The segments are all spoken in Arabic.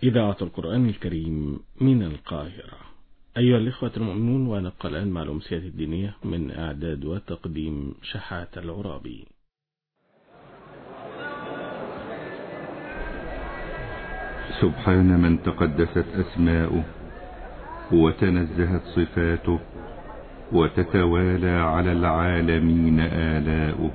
إذاعة القرآن الكريم من القاهرة. أيها الإخوة المؤمنون، ونبقى الآن مع الأمسية الدينية من إعداد وتقديم شحات العرابي. سبحان من تقدست أسماؤه وتنزهت صفاته وتتوالى على العالمين آلاؤه.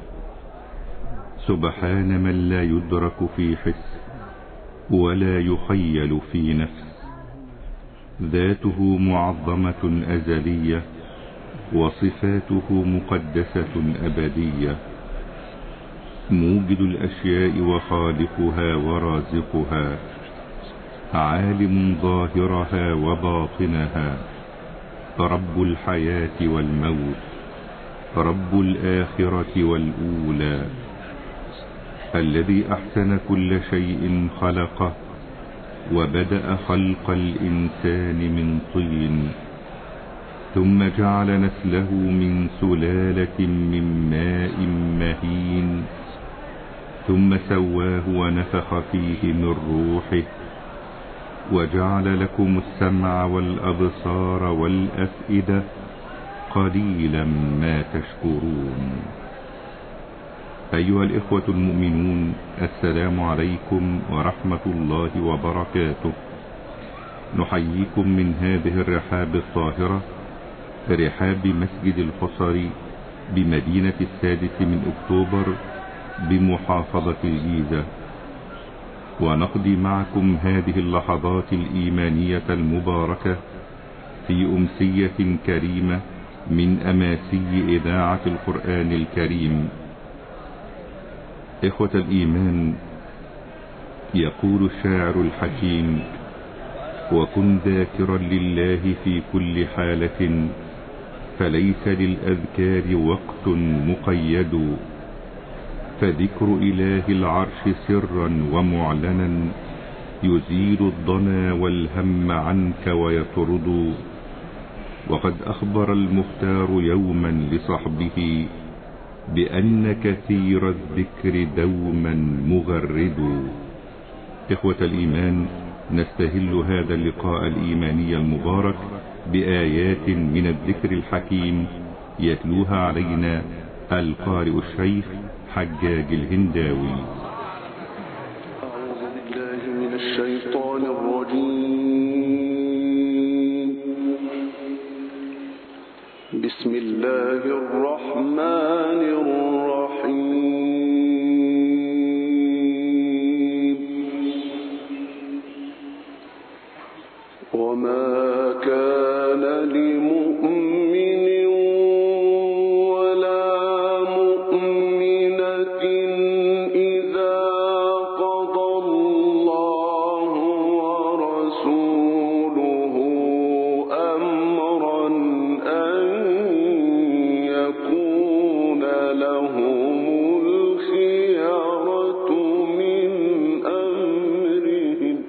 سبحان من لا يدرك في حس ولا يخيل في نفس. ذاته معظمة أزلية وصفاته مقدسة أبدية. موجد الأشياء وخالقها ورازقها، عالم ظاهرها وباطنها، رب الحياة والموت، رب الآخرة والأولى، الذي أحسن كل شيء خلقه وبدأ خلق الإنسان من طين، ثم جعل نسله من سلالة من ماء مهين، ثم سواه ونفخ فيه من روحه، وجعل لكم السمع والأبصار والأفئدة، قليلا ما تشكرون. أيها الإخوة المؤمنون، السلام عليكم ورحمة الله وبركاته. نحييكم من هذه الرحاب الطاهرة، رحاب مسجد الحصري بمدينة 6 أكتوبر بمحافظة الجيزة، ونقضي معكم هذه اللحظات الإيمانية المباركة في أمسية كريمة من أماسي إذاعة القرآن الكريم. إخوة الإيمان، يقول الشاعر الحكيم: وكن ذاكرا لله في كل حالة، فليس للأذكار وقت مقيد، فذكر إله العرش سرا ومعلنا يزيل الضنا والهم عنك ويطرد. وقد أخبر المختار يوما لصحبه بأن كثير الذكر دوما مغرد. إخوة الإيمان، نستهل هذا اللقاء الإيماني المبارك بآيات من الذكر الحكيم يتلوها علينا القارئ الشيخ حجاج الهنداوي. أعوذ بالله من الشيطان الرجيم. بسم الله الرحمن الرحيم. وما كان لمؤمن ولا مؤمنة إذا قضى الله ورسوله أمرا أن يكون لهم الخيرة من أمرهم.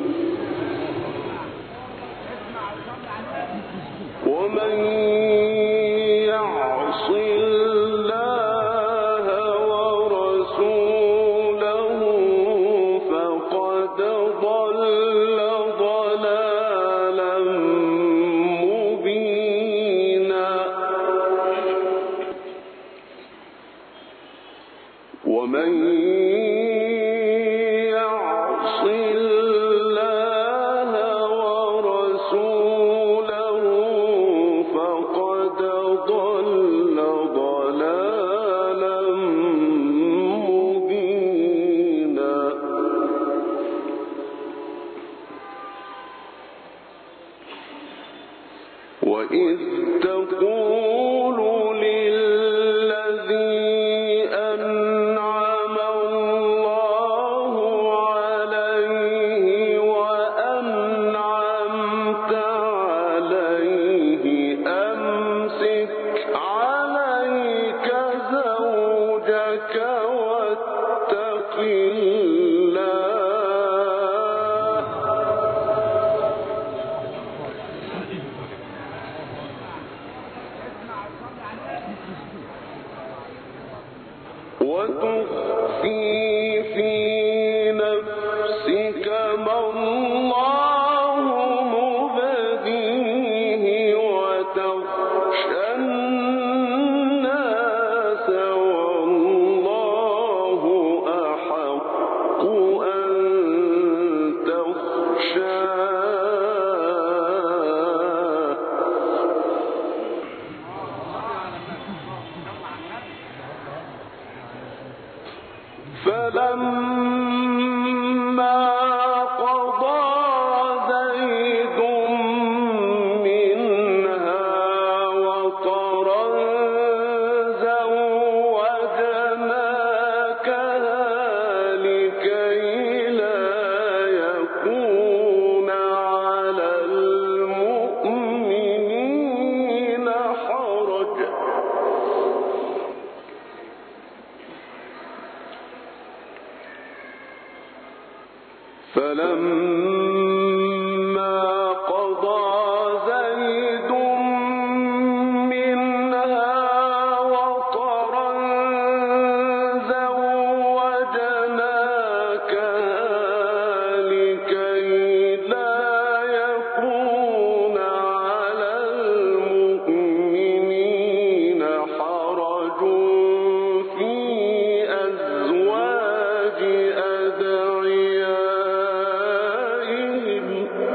ومن يعص الله ورسوله فقد ضل ضلالا مبينا. ومن يعص الله ورسوله فقد ضل ضلالا مبينا. وإذ تقول للذي أنعم الله عليه وأنعمت عليه أمسك عليك زوجك واتق الله. فلما قضى زيد منها وطرا زوجناكها لكي لا يكون على المؤمنين حرج في أزواج أدعيائهم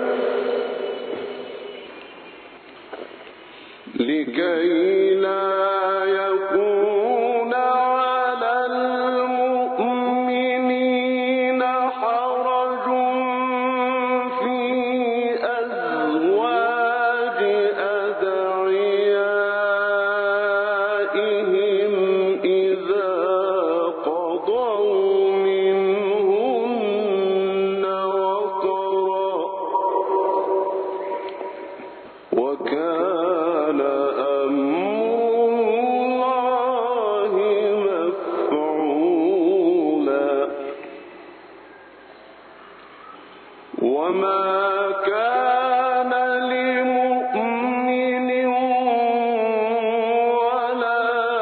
إذا قضوا منهن وطرا وكان أمر الله مفعولا وما كان لمؤمن ولا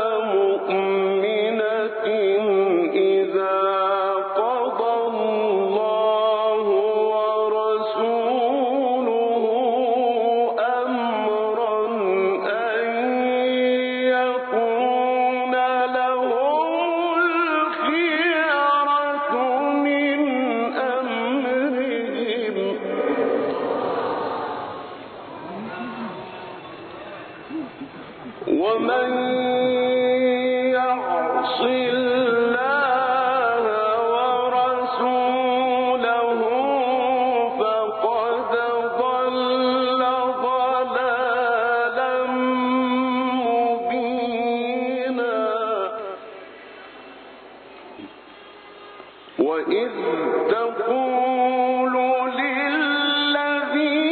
مؤمنة إذا قضى الله ورسوله أمرا أن يكون لهم الخيرة من أمرهم ومن يعص الله ورسوله فقد ضل ضلالا مبينا وإذ تقول للذي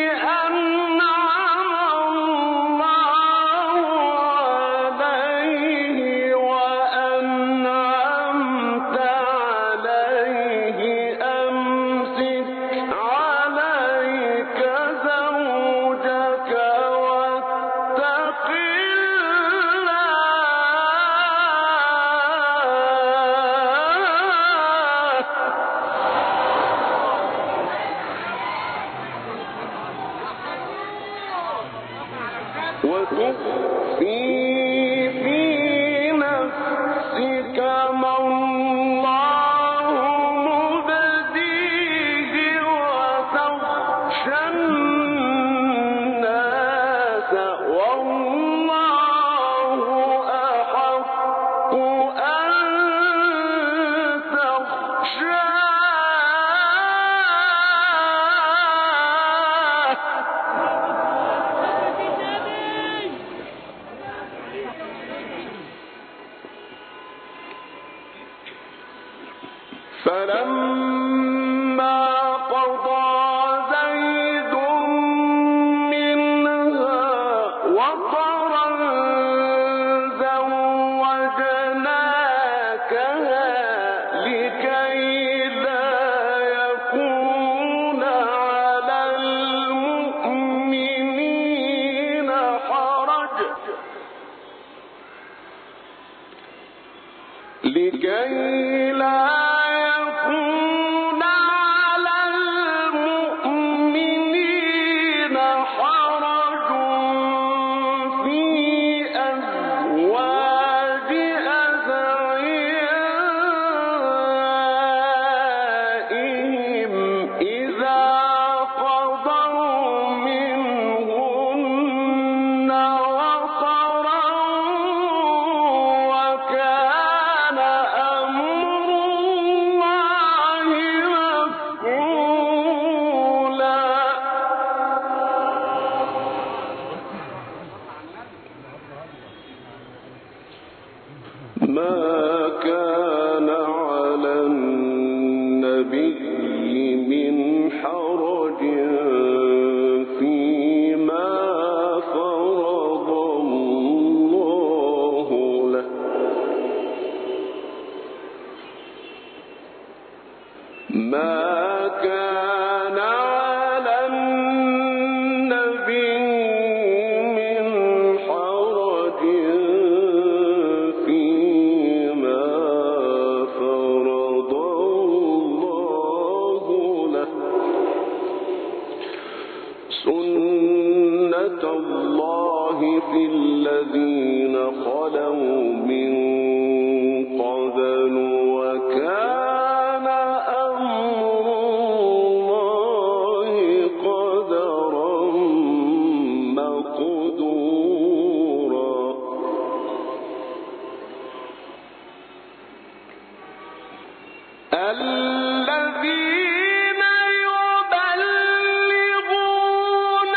أنعم الله عليه وأنعمت عليه أمسك عليك زوجك واتق وتخفي في نفسك ما الله مبديه وتخشى الناس والله أحق أن فلما قضى زيد منها وطرا زوجناكها لكي لا يكون على المؤمنين حرج في أزواج أدعيائهم إذا قضوا منهن وطرا وكان أمر سُنَّةَ اللَّهِ فِي الَّذِينَ خَلَوْا مِن قَبْلُ وَكَانَ أَمْرُ اللَّهِ قَدَرًا مَّقْدُورًا الَّذِينَ يُبَلِّغُونَ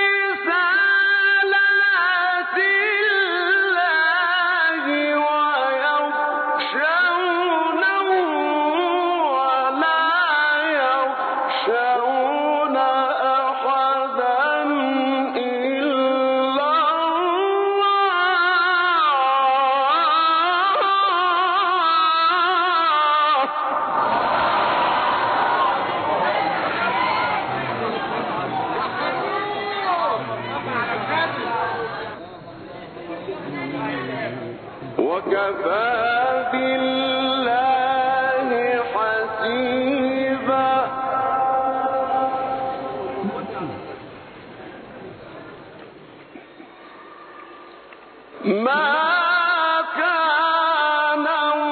رِسَالَاتِ اللَّهِ وَيَخْشَوْنَهُ وَلَا يَخْشَوْنَ أَحَدًا إِلَّا وَكَفَى بِاللَّهِ حَسِيبًا مَا كَانَ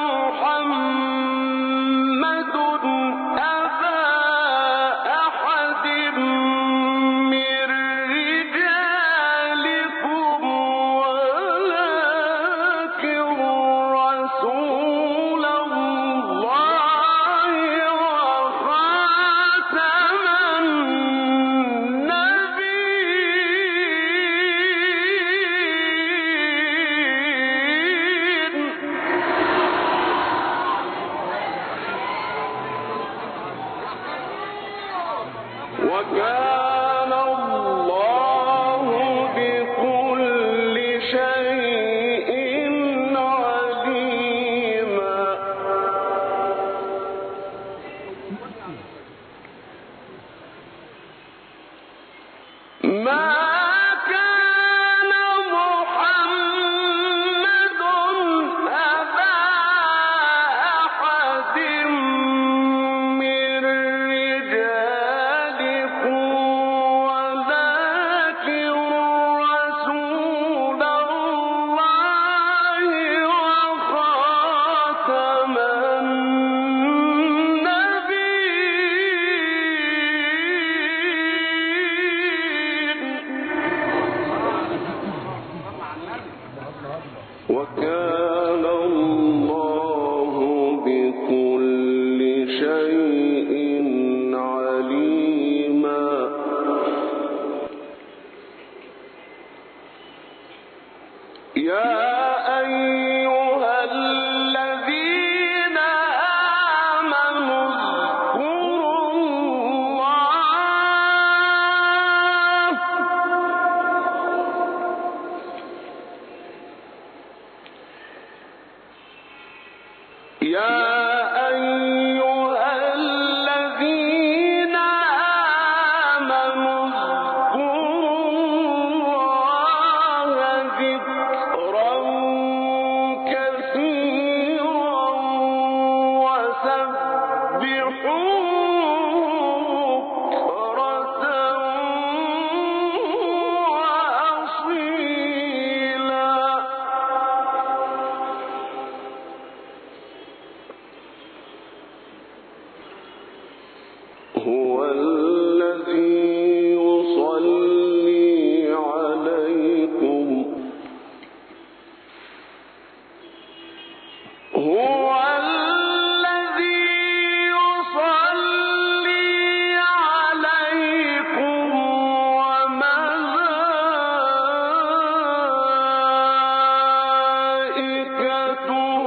مُحَمَّدٌ أَبَا أَحَدٍ مِّن رِّجَالِكُمْ وَلَٰكِن رَّسُولَ اللَّهِ وَخَاتَمَ النَّبِيِّينَ وَكَانَ اللَّهُ بِكُلِّ شَيْءٍ عَلِيمًا مَا كَانَ مُحَمَّدٌ أَبَا أَحَدٍ مِّن رِّجَالِكُمْ وَلَٰكِن رَّسُولَ اللَّهِ وَخَاتَمَ النَّبِيِّينَ وَكَانَ اللَّهُ بِكُلِّ شَيْءٍ عَلِيمًا يَا أَيُّهَا الَّذِينَ آمَنُوا اذْكُرُوا اللَّهَ يَا أَيُّهَا الَّذِينَ آمَنُوا اذْكُرُوا اللَّهَ ذِكْرًا كَثِيرًا وَسَبِّحُوهُ بُكْرَةً وَأَصِيلًا هُوَ الَّذِي يُصَلِّي عَلَيْكُمْ هُوَ الَّذِي يُصَلِّي عَلَيْكُمْ وَمَلَائِكَتُهُ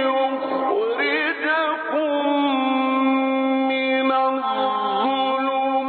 لِيُخْرِجَكُم مِّنَ الظُّلُمَاتِ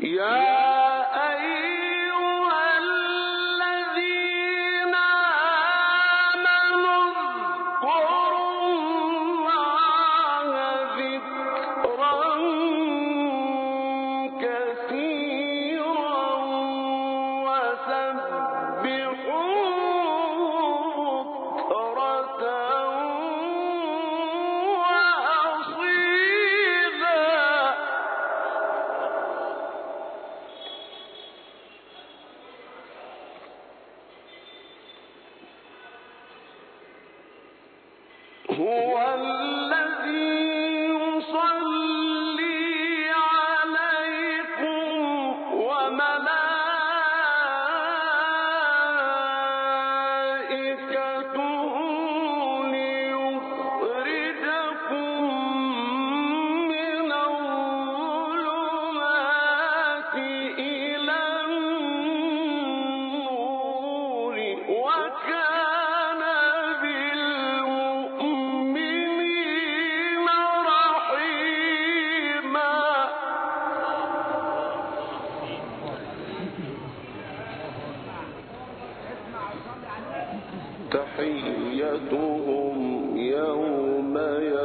تحيتهم يوم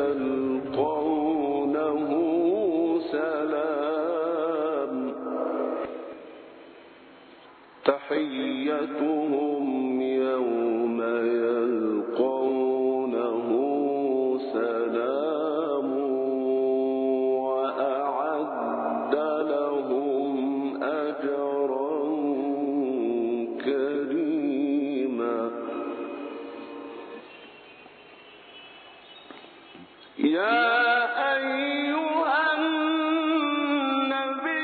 يلقونه سلام تحيتهم يوم يلقونه سلام وأعد لهم أجرا كريما يا أيها النبي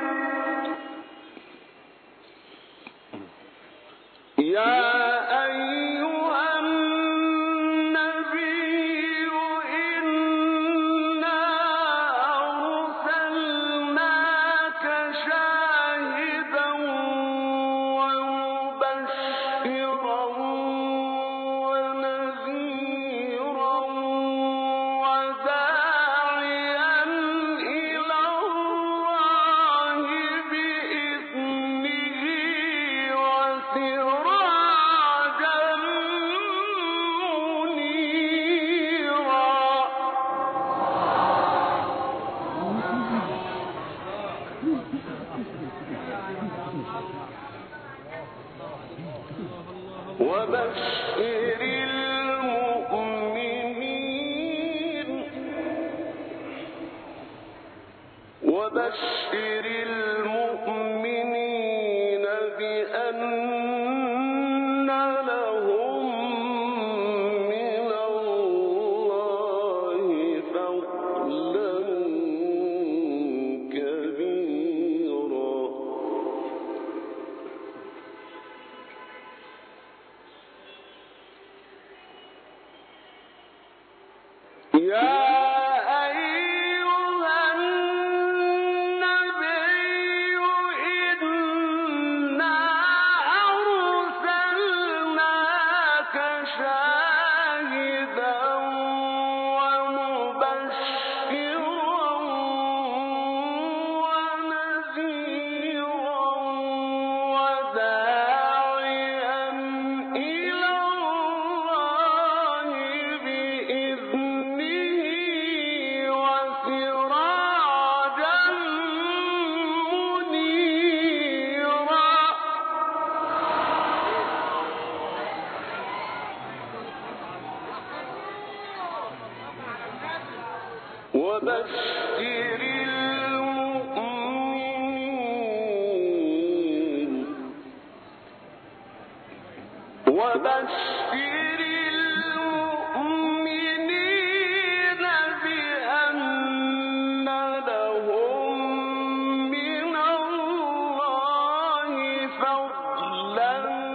إنا أرسلناك شاهدا ومبشرا ونذيرا وداعيا إلى الله بإذنه وسراجا منيرا وبشر المؤمنين بأن لهم من الله فضلا كبيرا يا أيها النبي إنا أرسلناك شاهدا ومبشرا ونذيرا وداعيا إلى الله بإذنه وسراجا منيرا وبشر المؤمنين بأن لهم من الله فضلا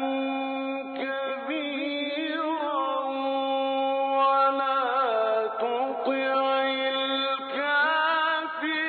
كبيرا ولا تطع الكافرين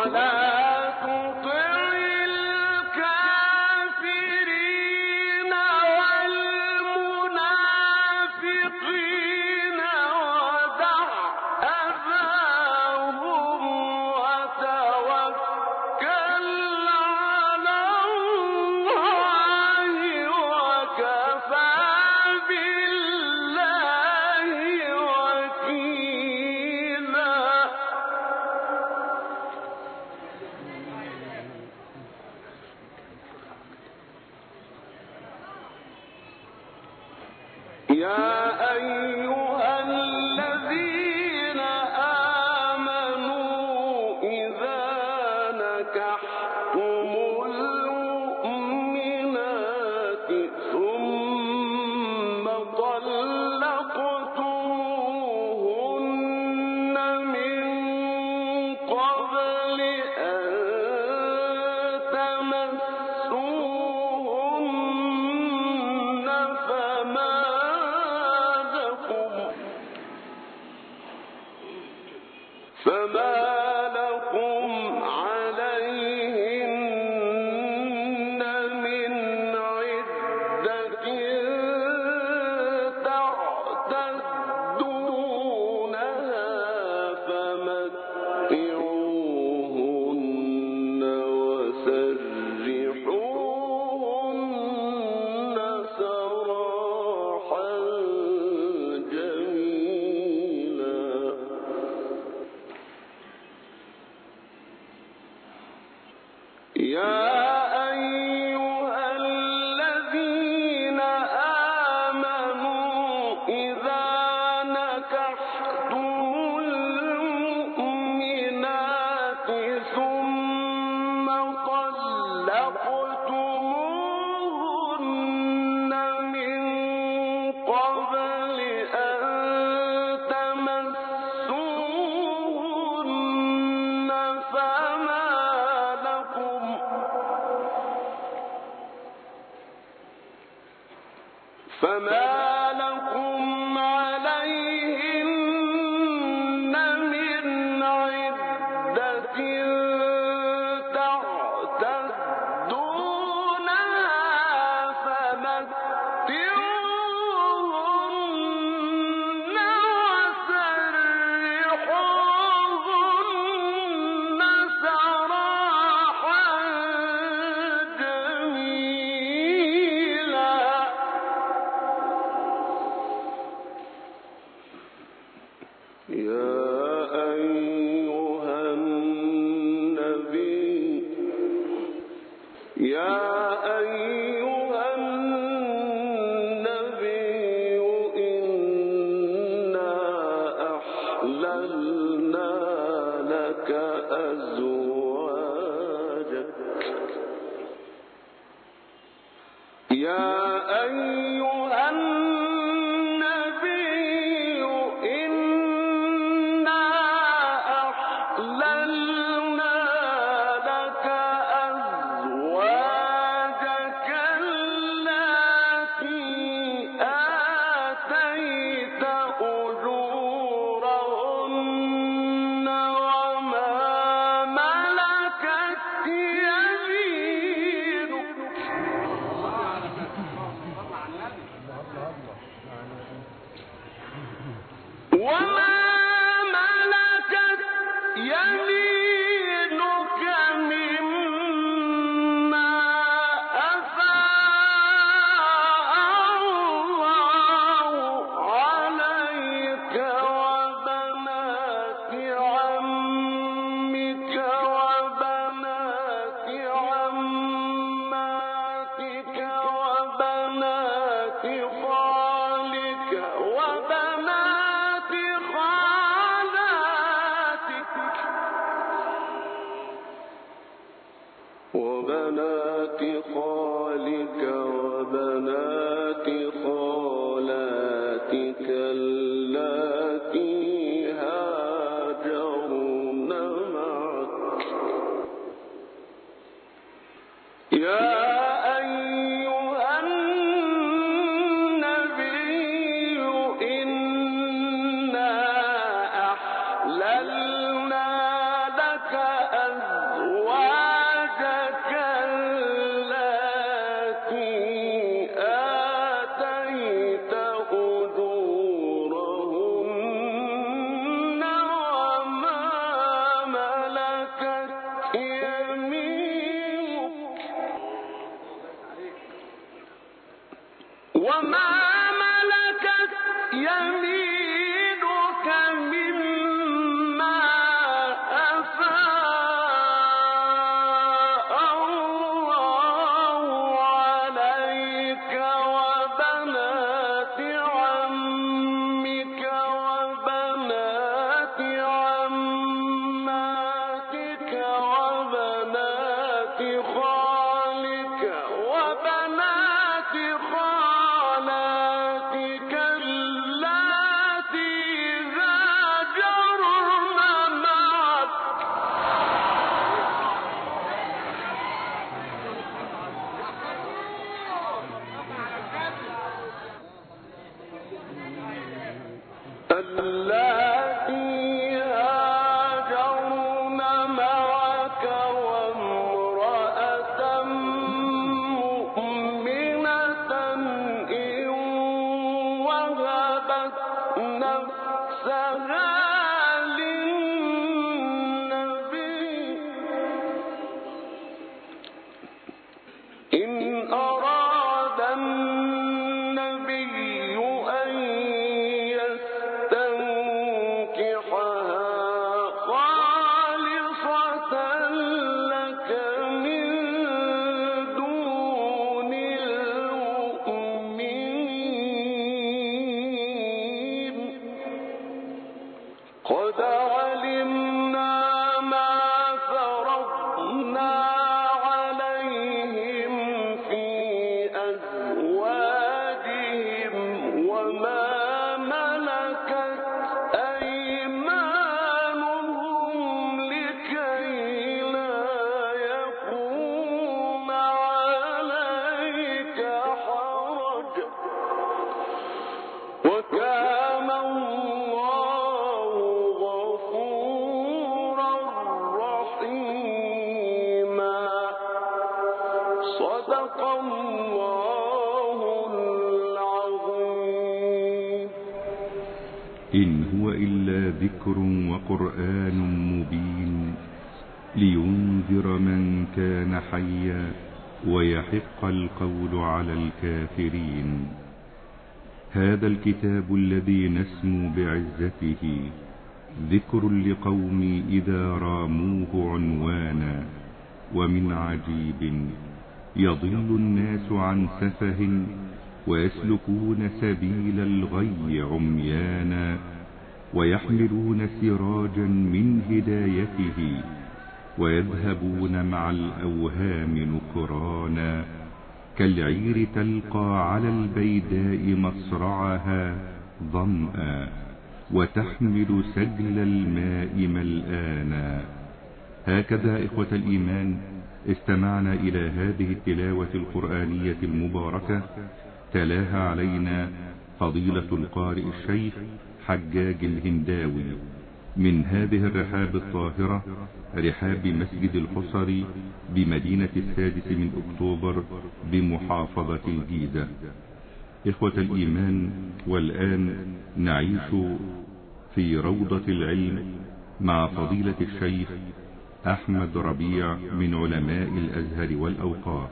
أحللنا لك وما ملكت يمينك مما أفاء الله عليك وبنات عمك وبنات عماتك وبنات خالك وبنات خالاتك اللاتي هاجرن معك اللاتي هاجرن معك وامرأة مؤمنة إن وهبت نفسها للنبي إن أراد النبي أن يستنكحها خالصة لك من دون المؤمنين قد علمنا ما فرضنا عليهم في أزواجهم وما ملكت أيمانهم لكي لا يكون عليك حرج وكان الله غفورا رحيما صدق الله العظيم إن هو إلا ذكر وقرآن مبين لينذر من كان حيا ويحق القول على الكافرين. هذا الكتاب الذي نسمو بعزته ذكر لقوم إذا راموه عنوانا. ومن عجيب يضل الناس عن سفه ويسلكون سبيل الغي عميانا ويحملون سراجا من هدايته ويذهبون مع الأوهام نكرانا كالعير تلقى على البيداء مصرعها ظمآ وتحمل سجل الماء ملآنا. هكذا إخوة الإيمان استمعنا إلى هذه التلاوة القرآنية المباركة تلاها علينا فضيلة القارئ الشيخ حجاج الهنداوي من هذه الرحاب الطاهرة، رحاب مسجد الحصري بمدينة 6 أكتوبر بمحافظة الجيزة. إخوة الإيمان، والآن نعيش في روضة العلم مع فضيلة الشيخ أحمد ربيع من علماء الأزهر والأوقاف.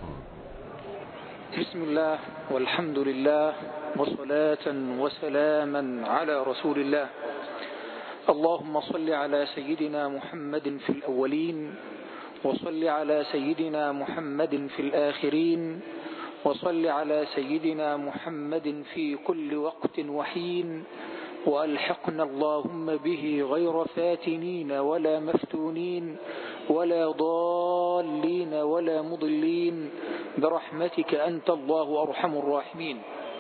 بسم الله والحمد لله وصلاة وسلاما على رسول الله. اللهم صل على سيدنا محمد في الأولين، وصل على سيدنا محمد في الآخرين، وصل على سيدنا محمد في كل وقت وحين، وألحقنا اللهم به غير فاتنين ولا مفتونين ولا ضالين ولا مضلين برحمتك أنت الله أرحم الراحمين.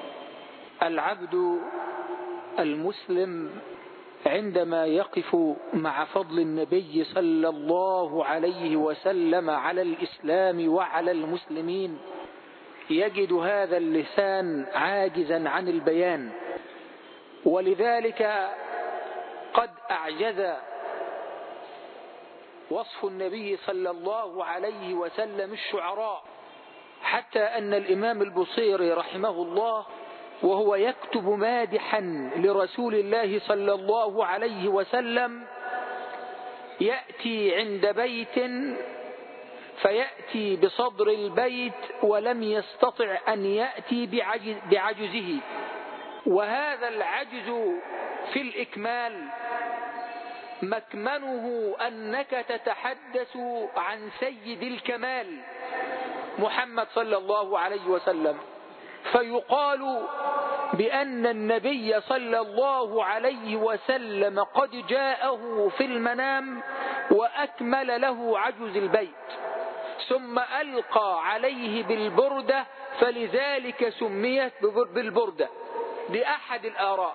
العبد المسلم عندما يقف مع فضل النبي صلى الله عليه وسلم على الإسلام وعلى المسلمين يجد هذا اللسان عاجزا عن البيان، ولذلك قد أعجز وصف النبي صلى الله عليه وسلم الشعراء، حتى أن الإمام البصيري رحمه الله وهو يكتب مادحا لرسول الله صلى الله عليه وسلم يأتي عند بيت فيأتي بصدر البيت ولم يستطع أن يأتي بعجزه. وهذا العجز في الإكمال مكمنه أنك تتحدث عن سيد الكمال محمد صلى الله عليه وسلم، فيقال بأن النبي صلى الله عليه وسلم قد جاءه في المنام وأكمل له عجز البيت، ثم ألقى عليه بالبردة فلذلك سميت بالبردة. دي أحد الآراء.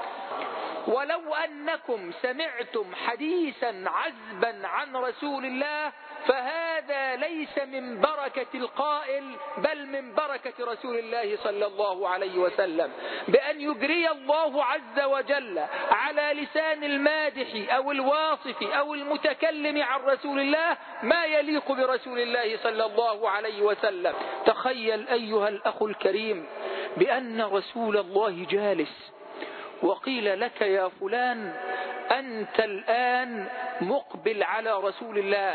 ولو أنكم سمعتم حديثا عذبا عن رسول الله فهذا ليس من بركة القائل بل من بركة رسول الله صلى الله عليه وسلم، بأن يجري الله عز وجل على لسان المادح أو الواصف أو المتكلم عن رسول الله ما يليق برسول الله صلى الله عليه وسلم. تخيل أيها الأخ الكريم بأن رسول الله جالس وقيل لك يا فلان أنت الآن مقبل على رسول الله،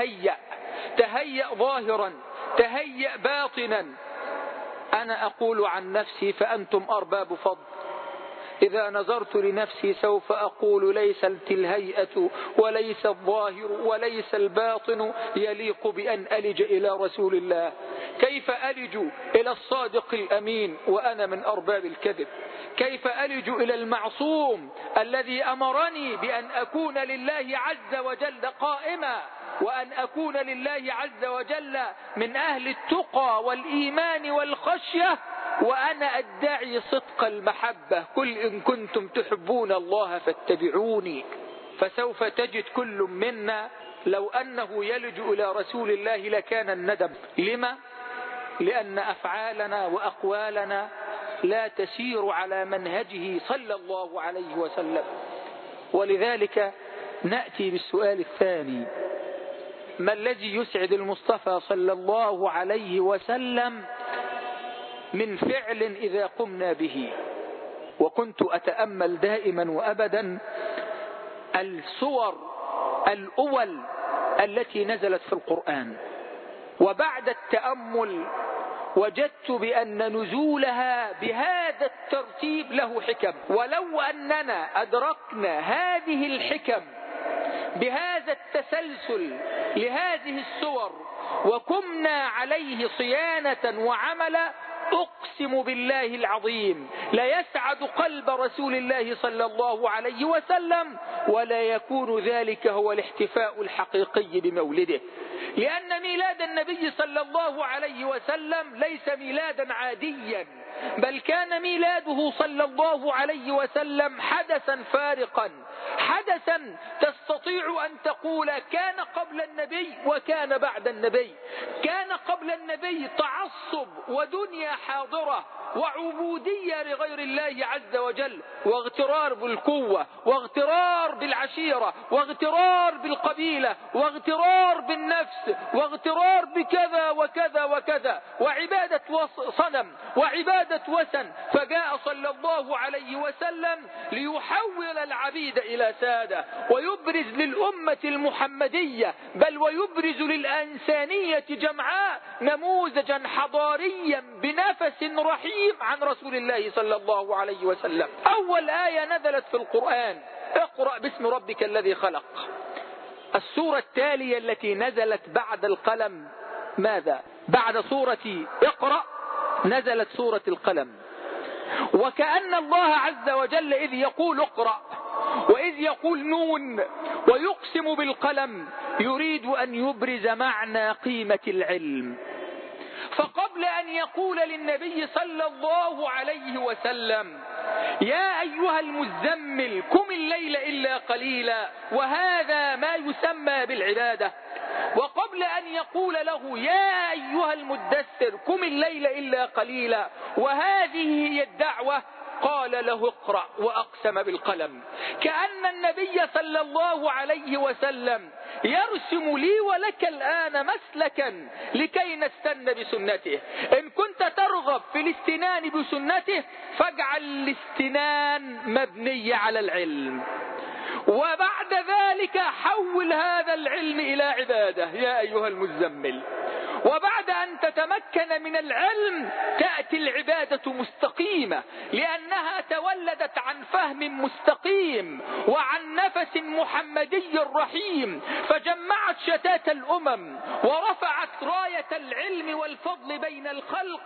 تهيأ ظاهرا، تهيأ باطنا. أنا أقول عن نفسي فأنتم أرباب فضل. إذا نظرت لنفسي سوف أقول ليست الهيئة وليس الظاهر وليس الباطن يليق بأن ألج إلى رسول الله. كيف ألج إلى الصادق الأمين وأنا من أرباب الكذب؟ كيف ألج إلى المعصوم الذي أمرني بأن أكون لله عز وجل قائما وأن أكون لله عز وجل من أهل التقى والإيمان والخشية، وأنا أدعي صدق المحبة؟ قل إن كنتم تحبون الله فاتبعوني. فسوف تجد كل منا لو أنه يلج إلى رسول الله لكان الندم. لما؟ لأن أفعالنا وأقوالنا لا تسير على منهجه صلى الله عليه وسلم. ولذلك نأتي بالسؤال الثاني: ما الذي يسعد المصطفى صلى الله عليه وسلم من فعل إذا قمنا به؟ وكنت أتأمل دائما وأبدا الصور الأول التي نزلت في القرآن، وبعد التأمل وجدت بأن نزولها بهذا الترتيب له حكم. ولو أننا أدركنا هذه الحكم بهذا التسلسل لهذه السور وقمنا عليه صيانة وعملا، أقسم بالله العظيم ليسعد قلب رسول الله صلى الله عليه وسلم، ولا يكون ذلك هو الاحتفاء الحقيقي بمولده. لأن ميلاد النبي صلى الله عليه وسلم ليس ميلادا عاديا، بل كان ميلاده صلى الله عليه وسلم حدثا فارقا، حدثا تستطيع أن تقول كان قبل النبي وكان بعد النبي. كان قبل النبي تعصب ودنيا حاضرة وعبودية لغير الله عز وجل، واغترار بالقوة، واغترار بالعشيرة، واغترار بالقبيلة، واغترار بالنفس، واغترار بكذا وكذا وكذا، وعبادة صنم وعبادة وثن. فجاء صلى الله عليه وسلم ليحول العبيد إلى سادة، ويبرز للأمة المحمدية بل ويبرز للإنسانية جمعاء نموذجا حضاريا بنفس رحيم عن رسول الله صلى الله عليه وسلم. أول آية نزلت في القرآن: اقرأ باسم ربك الذي خلق. السورة التالية التي نزلت بعد القلم ماذا؟ بعد سورة اقرأ نزلت سورة القلم. وكأن الله عز وجل إذ يقول اقرأ وإذ يقول نون ويقسم بالقلم يريد أن يبرز معنى قيمة العلم. فقبل أن يقول للنبي صلى الله عليه وسلم يا أيها المزمل قم الليل إلا قليلا، وهذا ما يسمى بالعبادة، وقبل أن يقول له يا أيها المدثر قم الليل إلا قليلا، وهذه هي الدعوة، قال له اقرأ وأقسم بالقلم. كأن النبي صلى الله عليه وسلم يرسم لي ولك الآن مسلكا لكي نستنى بسنته. إن كنت ترغب في الاستنان بسنته فاجعل الاستنان مبني على العلم، وبعد ذلك حول هذا العلم إلى عبادة يا أيها المزمل. وبعد أن تتمكن من العلم تأتي العبادة مستقيمة، لأنها تولدت عن فهم مستقيم وعن نفس محمدي رحيم، فجمعت شتات الأمم ورفعت راية العلم والفضل بين الخلق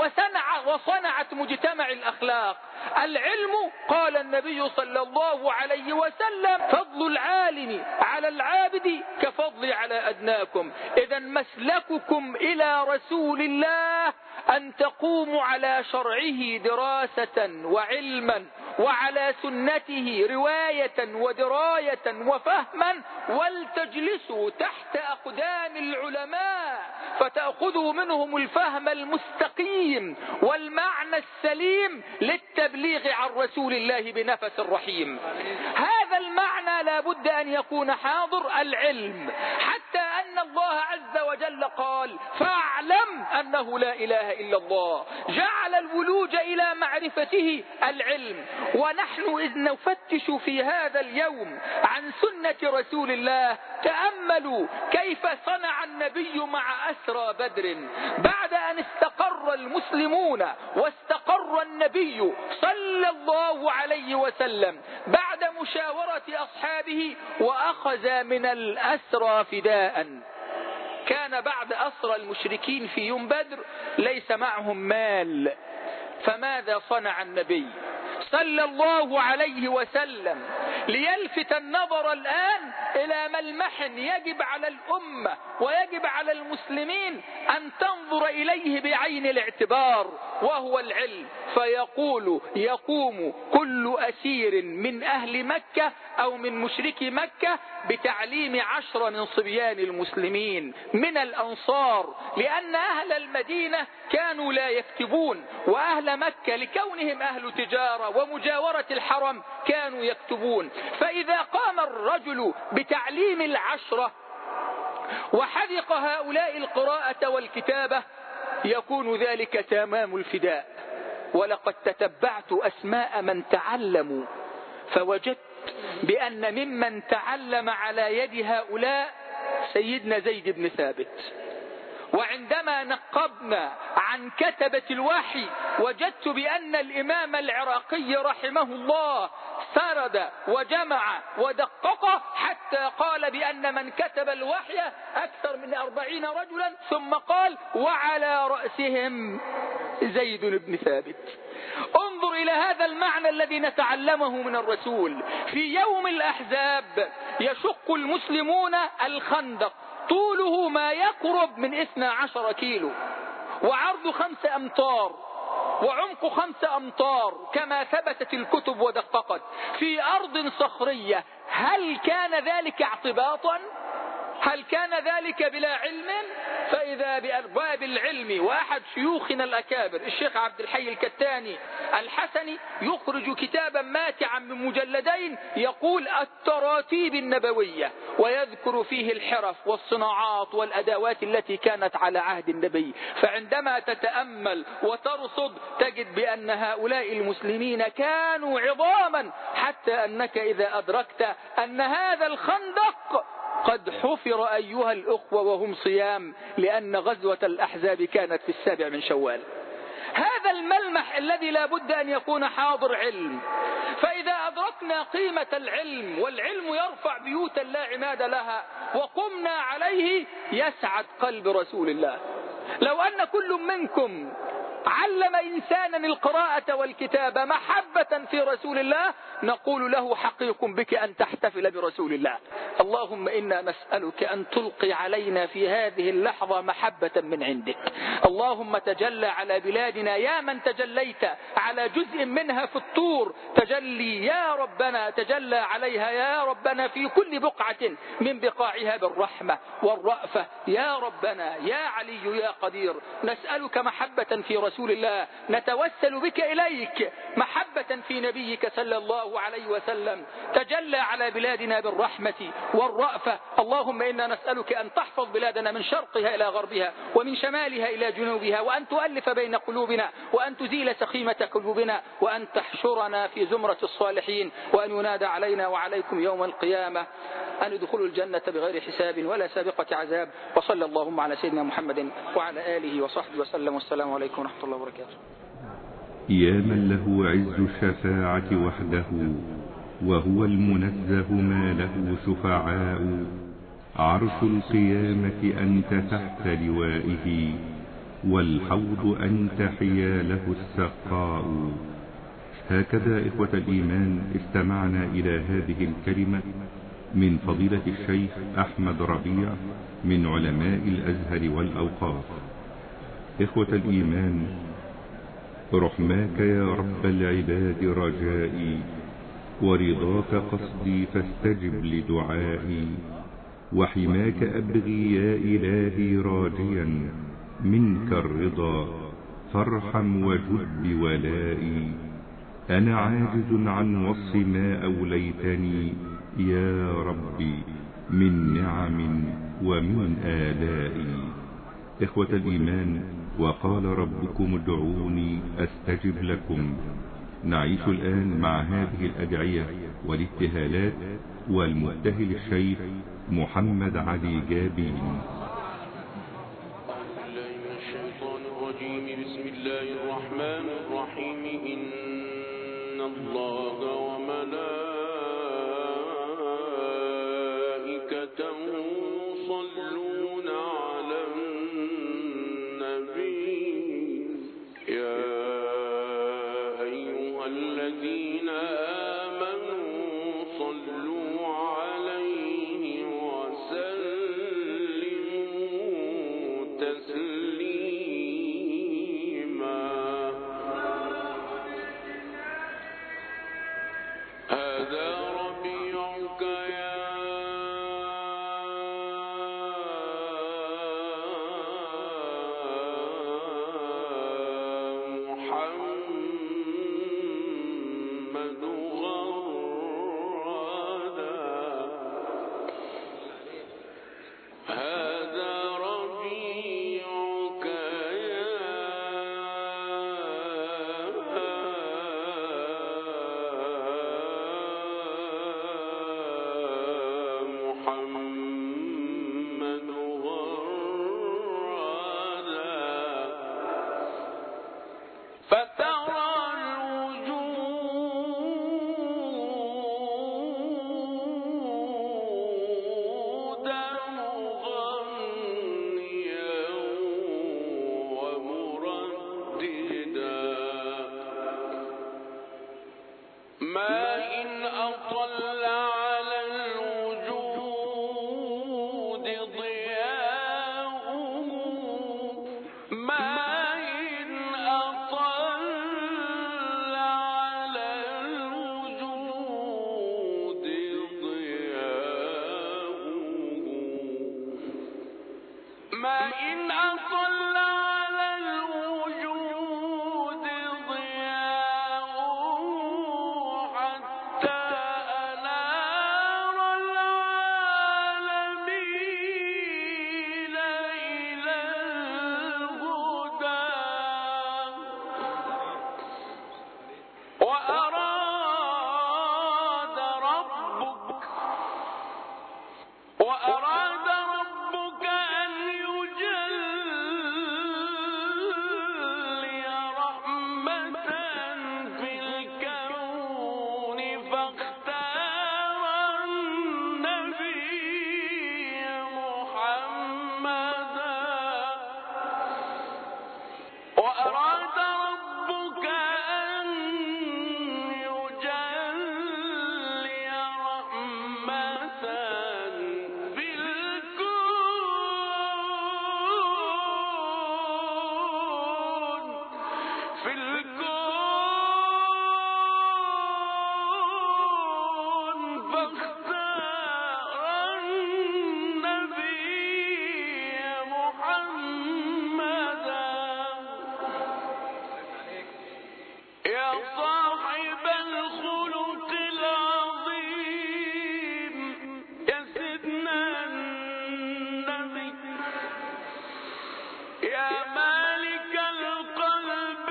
وصنعت مجتمع الأخلاق. العلم قال النبي صلى الله عليه وسلم: فضل العالم على العابد كفضلي على أدناكم. إذا مسلككم إلى رسول الله أن تقوموا على شرعه دراسة وعلما، وعلى سنته رواية ودراية وفهما، ولتجلسوا تحت أقدام العلماء فتأخذوا منهم الفهم المستقيم والمعنى السليم للتبليغ عن رسول الله بنفس الرحيم. هذا المعنى لا بد أن يكون حاضر العلم، حتى أن الله عز وجل قال: فاعلم أنه لا إله إلا الله. جعل الولوج إلى معرفته العلم. ونحن إذ نفتش في هذا اليوم عن سنة رسول الله، تأملوا كيف صنع النبي مع أسرى بدر بعد أن استقر المسلمون واستقر النبي صلى الله عليه وسلم بعد مشاورة أصحابه، وأخذ من الأسرى فداء. كان بعد أسرى المشركين في يوم بدر ليس معهم مال، فماذا صنع النبي صلى الله عليه وسلم ليلفت النظر الآن إلى ملمح يجب على الأمة ويجب على المسلمين أن تنظر إليه بعين الاعتبار، وهو العلم. فيقول: يقوم كل أسير من أهل مكة أو من مشركي مكة بتعليم 10 من صبيان المسلمين من الأنصار، لأن أهل المدينة كانوا لا يكتبون، وأهل مكة لكونهم أهل تجارة ومجاورة الحرم كانوا يكتبون. فإذا قام الرجل بتعليم 10 وحذق هؤلاء القراءة والكتابة يكون ذلك تمام الفداء. ولقد تتبعت أسماء من تعلموا فوجدت بأن ممن تعلم على يد هؤلاء سيدنا زيد بن ثابت. وعندما نقبنا عن كتبة الوحي وجدت بأن الإمام العراقي رحمه الله سرد وجمع ودقق حتى قال بأن من كتب الوحي أكثر من 40 رجلا، ثم قال: وعلى رأسهم زيد بن ثابت. انظر إلى هذا المعنى الذي نتعلمه من الرسول. في يوم الأحزاب يشق المسلمون الخندق، طوله ما يقرب من 12 كيلو، وعرض 5 أمتار، وعمق 5 أمتار كما ثبتت الكتب ودققت، في أرض صخرية. هل كان ذلك اعتباطا؟ هل كان ذلك بلا علم؟ فإذا بأرباب العلم، وأحد شيوخنا الأكابر الشيخ عبد الحي الكتاني الحسني يخرج كتابا ماتعا من مجلدين يقول: التراتيب النبوية، ويذكر فيه الحرف والصناعات والأدوات التي كانت على عهد النبي. فعندما تتأمل وترصد تجد بأن هؤلاء المسلمين كانوا عظاما، حتى أنك إذا أدركت أن هذا الخندق قد حفر أيها الأخوة وهم صيام، لأن غزوة الأحزاب كانت في 7 من شوال. هذا الملمح الذي لا بد أن يكون حاضر علم. فإذا أدركنا قيمة العلم، والعلم يرفع بيوتا لا عماد لها، وقمنا عليه، يسعد قلب رسول الله. لو أن كل منكم علم إنسانا القراءة والكتابة محبة في رسول الله نقول له: حقيق بك أن تحتفل برسول الله. اللهم إنا نسألك أن تلقي علينا في هذه اللحظة محبة من عندك. اللهم تجلى على بلادنا يا من تجليت على جزء منها في الطور، تجلي يا ربنا، تجلى عليها يا ربنا في كل بقعة من بقاعها بالرحمة والرأفة يا ربنا يا علي يا قدير. نسألك محبة في رسول رسول الله نتوسل بك إليك محبة في نبيك صلى الله عليه وسلم. تجلى على بلادنا بالرحمة والرأفة. اللهم إنا نسألك أن تحفظ بلادنا من شرقها إلى غربها ومن شمالها إلى جنوبها، وأن تؤلف بين قلوبنا، وأن تزيل سخيمة قلوبنا، وأن تحشرنا في زمرة الصالحين، وأن ينادى علينا وعليكم يوم القيامة أن ادخلوا الجنة بغير حساب ولا سابقة عذاب. وصلى اللهم على سيدنا محمد وعلى آله وصحبه وسلم، والسلام عليكم ورحمة الله وبركاته. يا من له عز الشفاعة وحده، وهو المنزه ما له شفعاء، عرش القيامة أنت تحت لوائه، والحوض أنت حياله السقاء. هكذا إخوة الإيمان استمعنا إلى هذه الكلمة من فضيلة الشيخ أحمد ربيع من علماء الأزهر والأوقاف. إخوة الإيمان، رحماك يا رب العباد رجائي، ورضاك قصدي فاستجب لدعائي، وحماك أبغي يا إلهي راجيا، منك الرضا فارحم وجد بولائي. أنا عاجز عن وصف ما أوليتني يا ربي من نعم ومن آلائي. إخوة الإيمان، وقال ربكم ادعوني أستجب لكم. نعيش الآن مع هذه الأدعية والابتهالات والمبتهل الشيخ محمد علي جابين. بسم الله الرحمن الرحيم. إن الله وملائكته يصلون على النبي يا أيها الذين آمنوا صلوا عليه وسلموا تسليما. هذا ربيعك يا محمد غرادا. هذا ربيعك يا محمد غرادا. فترى الوجود مغنيا ومرددا، ما إن أطل على الوجود ضياؤه، ما إن أطل على الوجود ضياؤه، ما إن أطل على الوجود ضياؤه، حتى أنار العالمين إلى الهدى. وأراد ربك أن يجلي صاحب الخلق العظيم يا سيدنا النبي يا مالك القلب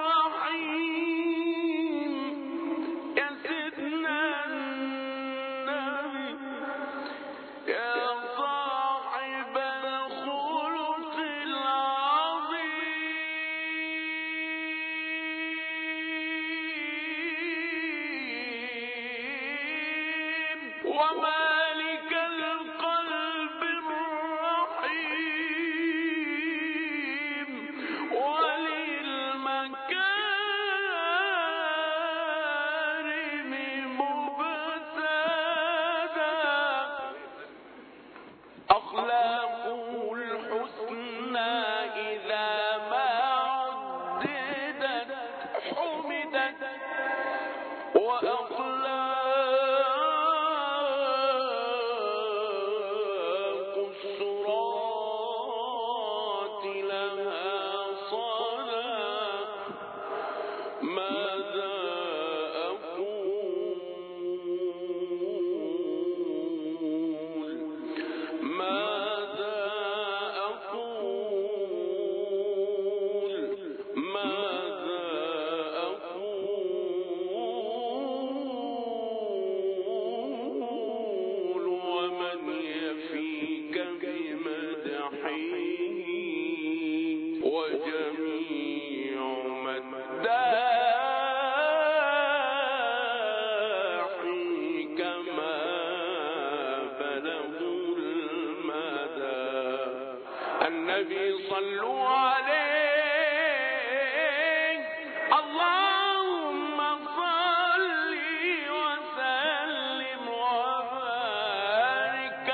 الرحيم يا سيدنا النبي يا صاحب الخلق العظيم ومالك القلب الرحيم وللمكارم مبتدا أخلاقه الحسنى إذا ما عددت حمدت وأخلاق الصراط لها صلاة ماذا أقول ماذا أقول ماذا أقول ومن يفيك بمدحه وجميع مداحي كما بلغوا المدى النبي صلوا عليه اللهم صل وسلم وبارك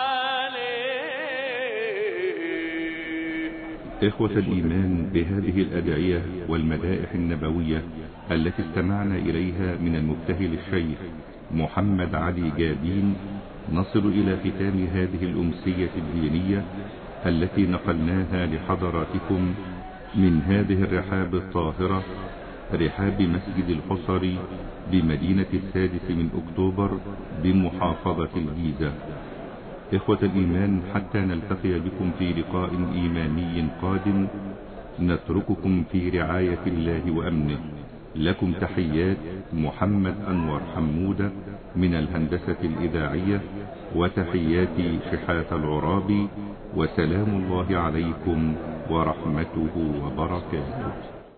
عليه. إخوة الإيمان، بهذه الأدعية والمدائح النبوية التي استمعنا إليها من المبتهل الشيخ محمد علي جابين، نصل إلى ختام هذه الأمسية الدينية التي نقلناها لحضراتكم من هذه الرحاب الطاهرة، رحاب مسجد الحصري بمدينة 6 أكتوبر بمحافظة الجيزة. إخوة الإيمان، حتى نلتقي بكم في لقاء إيماني قادم، نترككم في رعاية الله وأمنه. لكم تحيات محمد أنور حمودة من الهندسة الإذاعية، وتحيات شحات العرابي، وسلام الله عليكم ورحمته وبركاته.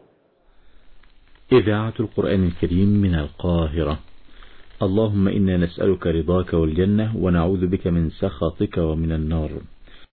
إذاعة القرآن الكريم من القاهرة. اللهم إنا نسألك رضاك والجنة ونعوذ بك من سخطك ومن النار.